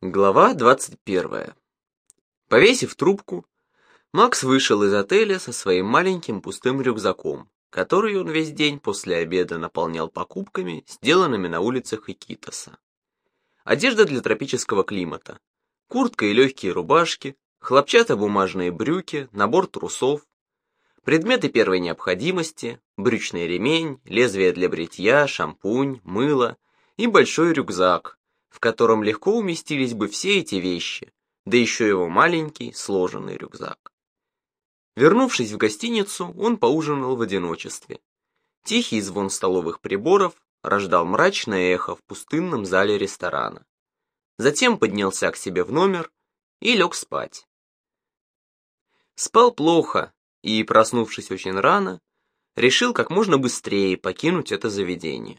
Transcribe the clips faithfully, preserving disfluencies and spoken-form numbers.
Глава двадцать первая. Повесив трубку, Макс вышел из отеля со своим маленьким пустым рюкзаком, который он весь день после обеда наполнял покупками, сделанными на улицах Икитоса. Одежда для тропического климата, куртка и легкие рубашки, хлопчатобумажные брюки, набор трусов, предметы первой необходимости, брючный ремень, лезвие для бритья, шампунь, мыло и большой рюкзак, в котором легко уместились бы все эти вещи, да еще его маленький сложенный рюкзак. Вернувшись в гостиницу, он поужинал в одиночестве. Тихий звон столовых приборов рождал мрачное эхо в пустынном зале ресторана. Затем поднялся к себе в номер и лег спать. Спал плохо и, проснувшись очень рано, решил как можно быстрее покинуть это заведение.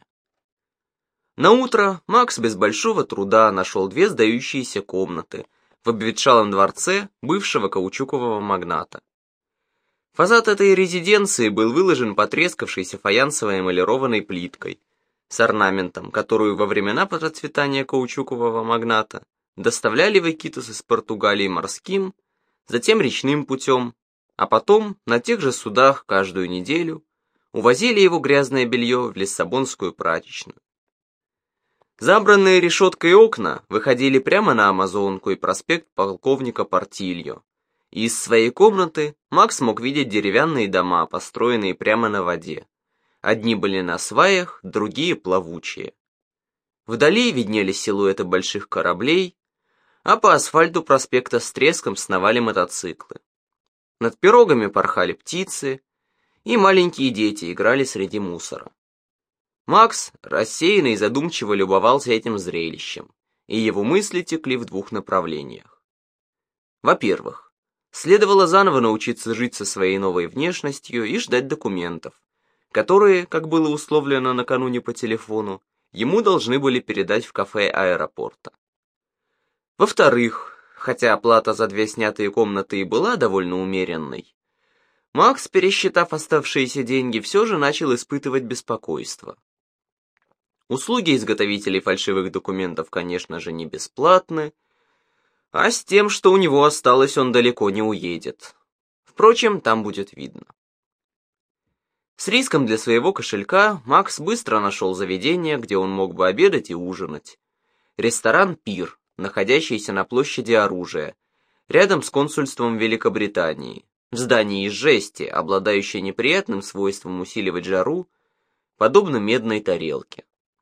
Наутро Макс без большого труда нашел две сдающиеся комнаты в обветшалом дворце бывшего каучукового магната. Фасад этой резиденции был выложен потрескавшейся фаянсовой эмалированной плиткой с орнаментом, которую во времена процветания каучукового магната доставляли в Икитос из Португалии морским, затем речным путем, а потом на тех же судах каждую неделю увозили его грязное белье в лиссабонскую прачечную. Забранные решеткой окна выходили прямо на Амазонку и проспект полковника Портильо. И из своей комнаты Макс мог видеть деревянные дома, построенные прямо на воде. Одни были на сваях, другие плавучие. Вдали виднелись силуэты больших кораблей, а по асфальту проспекта с треском сновали мотоциклы. Над пирогами порхали птицы, и маленькие дети играли среди мусора. Макс рассеянно и задумчиво любовался этим зрелищем, и его мысли текли в двух направлениях. Во-первых, следовало заново научиться жить со своей новой внешностью и ждать документов, которые, как было условлено накануне по телефону, ему должны были передать в кафе аэропорта. Во-вторых, хотя оплата за две снятые комнаты и была довольно умеренной, Макс, пересчитав оставшиеся деньги, все же начал испытывать беспокойство. Услуги изготовителей фальшивых документов, конечно же, не бесплатны, а с тем, что у него осталось, он далеко не уедет. Впрочем, там будет видно. С риском для своего кошелька Макс быстро нашел заведение, где он мог бы обедать и ужинать. Ресторан «Пир», находящийся на площади Оружия, рядом с консульством Великобритании, в здании из жести, обладающей неприятным свойством усиливать жару, подобно медной тарелке.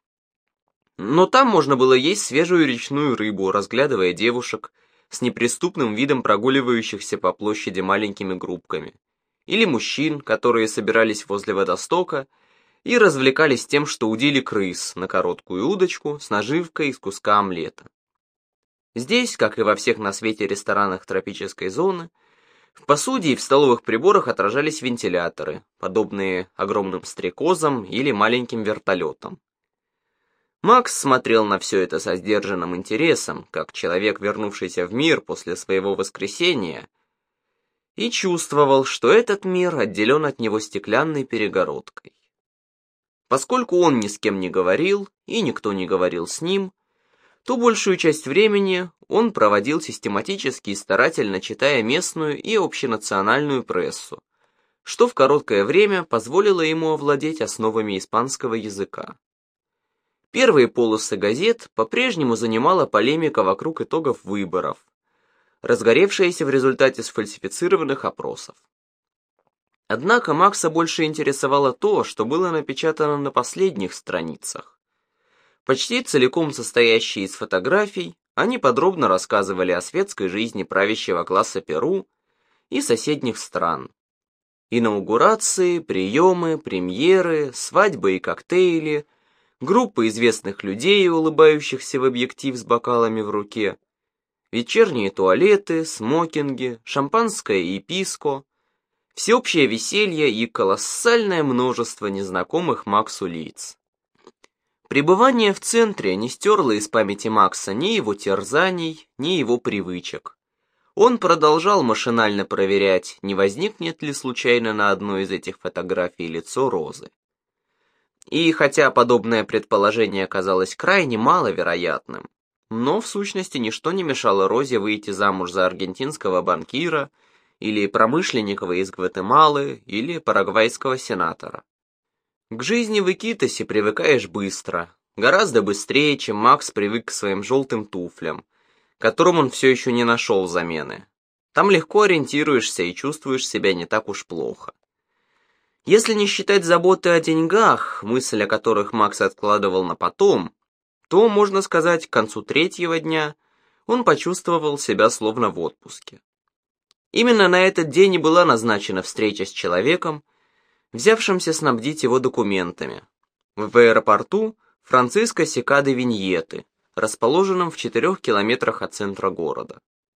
Но там можно было есть свежую речную рыбу, разглядывая девушек с неприступным видом прогуливающихся по площади маленькими группками, или мужчин, которые собирались возле водостока и развлекались тем, что удили крыс на короткую удочку с наживкой из куска омлета. Здесь, как и во всех на свете ресторанах тропической зоны, в посуде и в столовых приборах отражались вентиляторы, подобные огромным стрекозам или маленьким вертолетам. Макс смотрел на все это со сдержанным интересом, как человек, вернувшийся в мир после своего воскресения, и чувствовал, что этот мир отделен от него стеклянной перегородкой. Поскольку он ни с кем не говорил, и никто не говорил с ним, то большую часть времени он проводил систематически и старательно читая местную и общенациональную прессу, что в короткое время позволило ему овладеть основами испанского языка. Первые полосы газет по-прежнему занимала полемика вокруг итогов выборов, разгоревшаяся в результате сфальсифицированных опросов. Однако Макса больше интересовало то, что было напечатано на последних страницах. Почти целиком состоящие из фотографий, они подробно рассказывали о светской жизни правящего класса Перу и соседних стран. Инаугурации, приемы, премьеры, свадьбы и коктейли, группы известных людей, улыбающихся в объектив с бокалами в руке, вечерние туалеты, смокинги, шампанское и писко, всеобщее веселье и колоссальное множество незнакомых Максу лиц. Пребывание в центре не стерло из памяти Макса ни его терзаний, ни его привычек. Он продолжал машинально проверять, не возникнет ли случайно на одной из этих фотографий лицо Розы. И хотя подобное предположение оказалось крайне маловероятным, Но в сущности ничто не мешало Розе выйти замуж за аргентинского банкира, или промышленника из Гватемалы, или парагвайского сенатора. К жизни в Икитосе привыкаешь быстро, гораздо быстрее, чем Макс привык к своим желтым туфлям, которым он все еще не нашел замены. Там легко ориентируешься и чувствуешь себя не так уж плохо. Если не считать заботы о деньгах, мысль о которых Макс откладывал на потом, то, можно сказать, к концу третьего дня он почувствовал себя словно в отпуске. Именно на этот день и была назначена встреча с человеком, взявшимся снабдить его документами, в аэропорту Франциско Сика де Виньеты, расположенном в четырех километрах от центра города.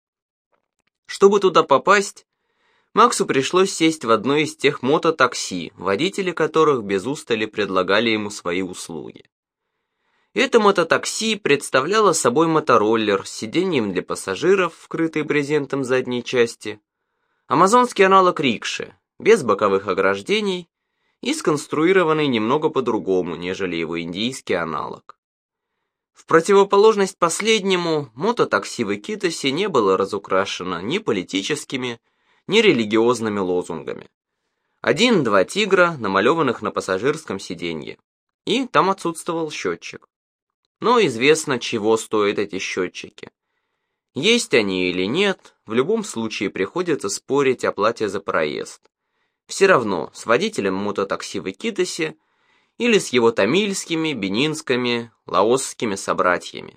Чтобы туда попасть, Максу пришлось сесть в одно из тех мототакси, водители которых без устали предлагали ему свои услуги. Это мототакси представляло собой мотороллер с сиденьем для пассажиров, вкрытый брезентом задней части, амазонский аналог рикши, без боковых ограждений и сконструированный немного по-другому, нежели его индийский аналог. В противоположность последнему, мототакси в Икитосе не было разукрашено ни политическими, ни религиозными лозунгами. Один-два тигра, намалеванных на пассажирском сиденье, и там отсутствовал счетчик. Но известно, чего стоят эти счетчики. Есть они или нет, в любом случае приходится спорить о плате за проезд. Все равно, с водителем мототакси в Икитосе или с его тамильскими, бенинскими, лаосскими собратьями.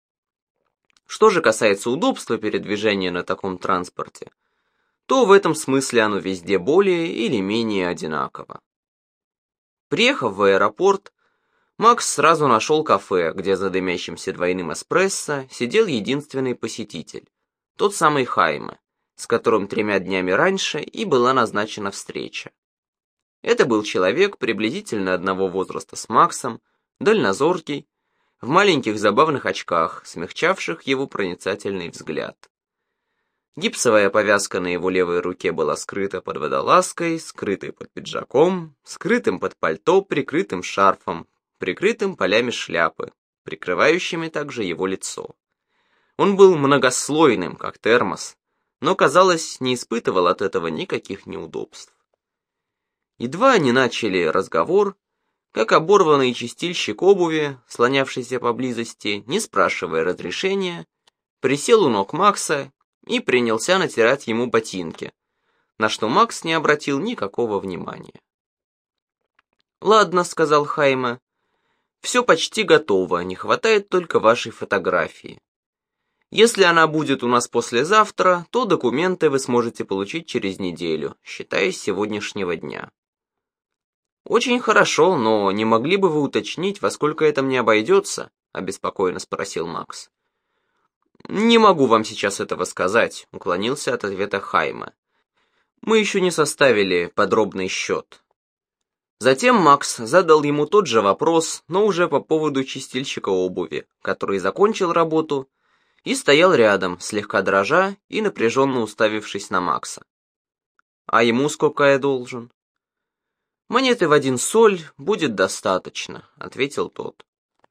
Что же касается удобства передвижения на таком транспорте, то в этом смысле оно везде более или менее одинаково. Приехав в аэропорт, Макс сразу нашел кафе, где за дымящимся двойным эспрессо сидел единственный посетитель, тот самый Хайме, с которым тремя днями раньше и была назначена встреча. Это был человек приблизительно одного возраста с Максом, дальнозоркий, в маленьких забавных очках, смягчавших его проницательный взгляд. Гипсовая повязка на его левой руке была скрыта под водолазкой, скрытой под пиджаком, скрытым под пальто, прикрытым шарфом, прикрытым полями шляпы, прикрывающими также его лицо. Он был многослойным, как термос, но, казалось, не испытывал от этого никаких неудобств. Едва они начали разговор, как оборванный чистильщик обуви, слонявшийся поблизости, не спрашивая разрешения, присел у ног Макса и принялся натирать ему ботинки, на что Макс не обратил никакого внимания. «Ладно», — сказал Хайме, — «все почти готово, не хватает только вашей фотографии. Если она будет у нас послезавтра, то документы вы сможете получить через неделю, считая с сегодняшнего дня». «Очень хорошо, но не могли бы вы уточнить, во сколько это мне обойдется?» — обеспокоенно спросил Макс. «Не могу вам сейчас этого сказать», — уклонился от ответа Хайме. «Мы еще не составили подробный счет». Затем Макс задал ему тот же вопрос, но уже по поводу чистильщика обуви, который закончил работу и стоял рядом, слегка дрожа и напряженно уставившись на Макса. «А ему сколько я должен?» «Монеты в один соль будет достаточно», — ответил тот.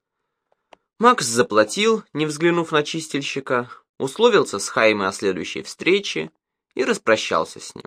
Макс заплатил, не взглянув на чистильщика, условился с Хайме о следующей встрече и распрощался с ним.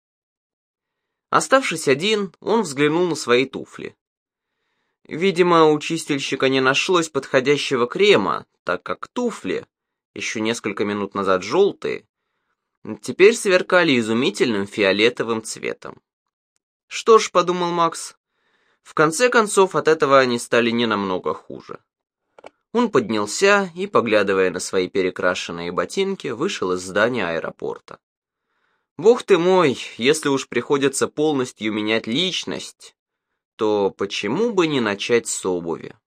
Оставшись один, он взглянул на свои туфли. Видимо, у чистильщика не нашлось подходящего крема, так как туфли, еще несколько минут назад желтые, теперь сверкали изумительным фиолетовым цветом. «Что ж», — подумал Макс, — «в конце концов от этого они стали не намного хуже». Он поднялся и, поглядывая на свои перекрашенные ботинки, вышел из здания аэропорта. «Бог ты мой, если уж приходится полностью менять личность, то почему бы не начать с обуви?»